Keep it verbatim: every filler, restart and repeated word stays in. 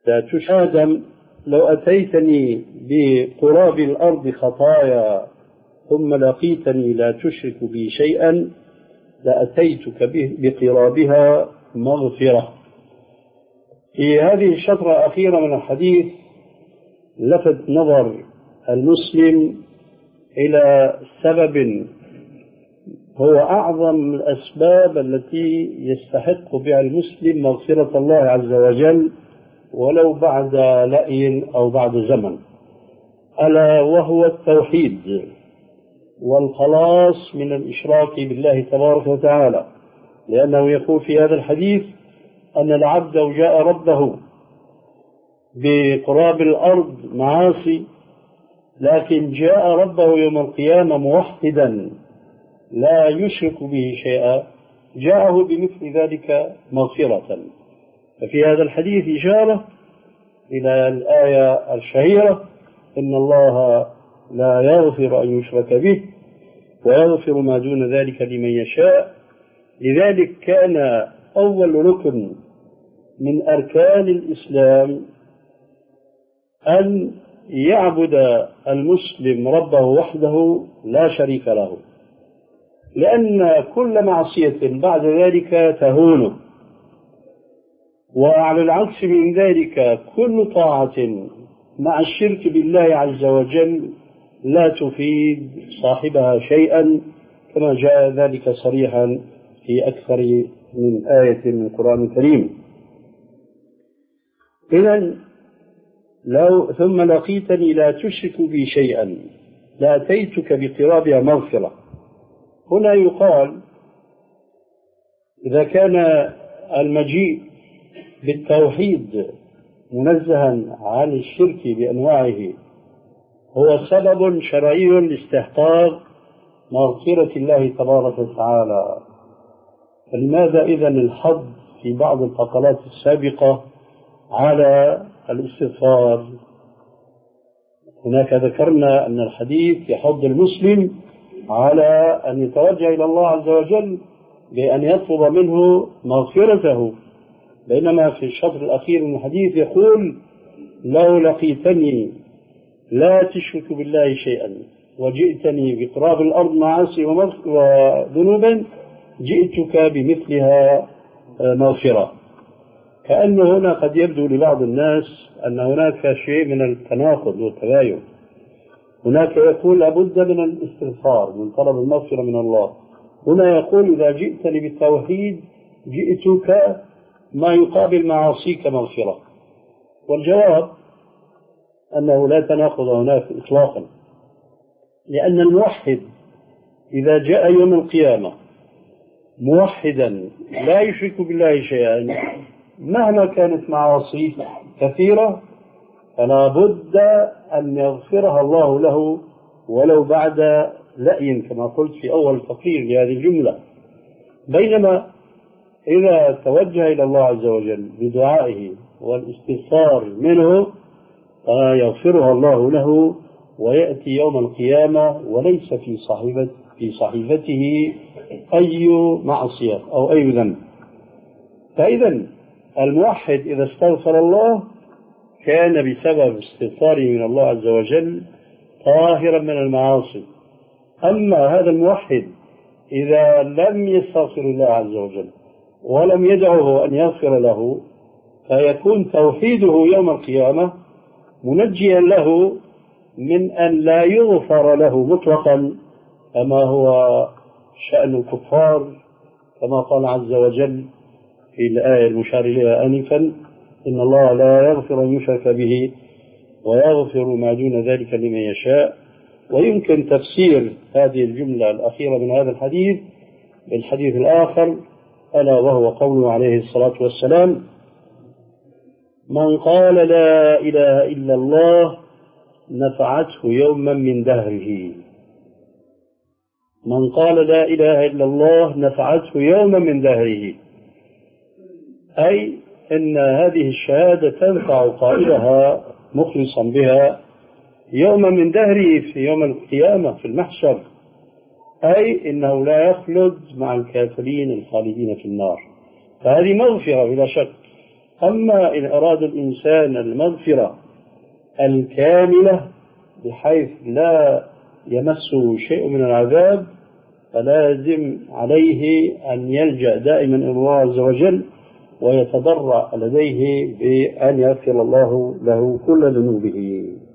لا تشرك آدم لو أتيتني بقراب الأرض خطايا ثم لقيتني لا تشرك بي شيئا لأتيتك بقرابها مغفرة. في هذه الشطرة الأخيرة من الحديث لفت نظر المسلم إلى سبب هو أعظم الأسباب التي يستحق بها المسلم مغفرة الله عز وجل ولو بعد لأي أو بعد زمن، ألا وهو التوحيد والخلاص من الإشراك بالله تبارك وتعالى. لأنه يقول في هذا الحديث أن العبد لو جاء ربه بقراب الأرض معاصي لكن جاء ربه يوم القيامة موحدا لا يشرك به شيئا جاءه بمثل ذلك مغفرة. ففي هذا الحديث إشارة إلى الآية الشهيرة إن الله لا يغفر أن يشرك به ويغفر ما دون ذلك لمن يشاء. لذلك كان أول ركن من أركان الإسلام أن يعبد المسلم ربه وحده لا شريك له، لأن كل معصية بعد ذلك تهونه، وعلى العكس من ذلك كل طاعة مع الشرك بالله عز وجل لا تفيد صاحبها شيئا، كما جاء ذلك صريحا في أكثر من آية من القرآن الكريم. إذن لو ثم لقيتني لا تشرك بي شيئا لأتيتك بقرابها مغفرة. هنا يقال إذا كان المجيء بالتوحيد منزها عن الشرك بأنواعه هو سبب شرعي لاستحقاق مغفرة الله تبارك وتعالى، فلماذا إذن الحظ في بعض الفقرات السابقة على الاستغفار؟ هناك ذكرنا أن الحديث يحض المسلم على أن يتوجه إلى الله عز وجل بأن يطلب منه مغفرته، بينما في الشطر الأخير من الحديث يقول لو لقيتني لا تشرك بالله شيئا وجئتني بقراب الأرض معاصي وذنوبا جئتك بمثلها مغفرة. كأنه هنا قد يبدو لبعض الناس أن هناك شيء من التناقض والتباين. هناك يقول لابد من الاستغفار من طلب المغفرة من الله، هنا يقول إذا جئتني بالتوحيد جئتك ما يقابل معاصيك مغفرة. والجواب أنه لا تناقض هناك إطلاقا، لأن الموحد إذا جاء يوم القيامة موحدا لا يشرك بالله شيئا مهما كانت معاصيه كثيرة فلا بد أن يغفرها الله له ولو بعد لأي، كما قلت في أول تقرير لهذه الجملة. بينما إذا توجه إلى الله عز وجل بدعائه والاستغفار منه يغفرها الله له ويأتي يوم القيامة وليس في صحيفة في صحيفته أي معصية أو أي ذنب. فإذا الموحد إذا استغفر الله كان بسبب استغفاره من الله عز وجل طاهرا من المعاصي. أما هذا الموحد إذا لم يستغفر الله عز وجل ولم يدعه أن يغفر له فيكون توحيده يوم القيامة منجيا له من أن لا يغفر له مطلقا كما هو شأن الكفار، كما قال عز وجل في الآية المشار إليها آنفا إن الله لا يغفر أن يشرك به ويغفر ما دون ذلك لمن يشاء. ويمكن تفسير هذه الجملة الأخيرة من هذا الحديث بالحديث الآخر ألا وهو قوله عليه الصلاة والسلام من قال لا إله إلا الله نفعته يوما من دهره. من قال لا إله إلا الله نفعته يوما من دهره، أي أن هذه الشهادة تنفع قائلها مخلصا بها يوما من دهره في يوم القيامة في المحشر، أي إنه لا يخلد مع الكافرين الخالدين في النار. فهذه مغفرة بلا شك. أما إن أراد الإنسان المغفرة الكاملة بحيث لا يمسه شيء من العذاب، فلازم عليه أن يلجأ دائما إلى الله عز وجل ويتضرع لديه بأن يغفر الله له كل ذنوبه.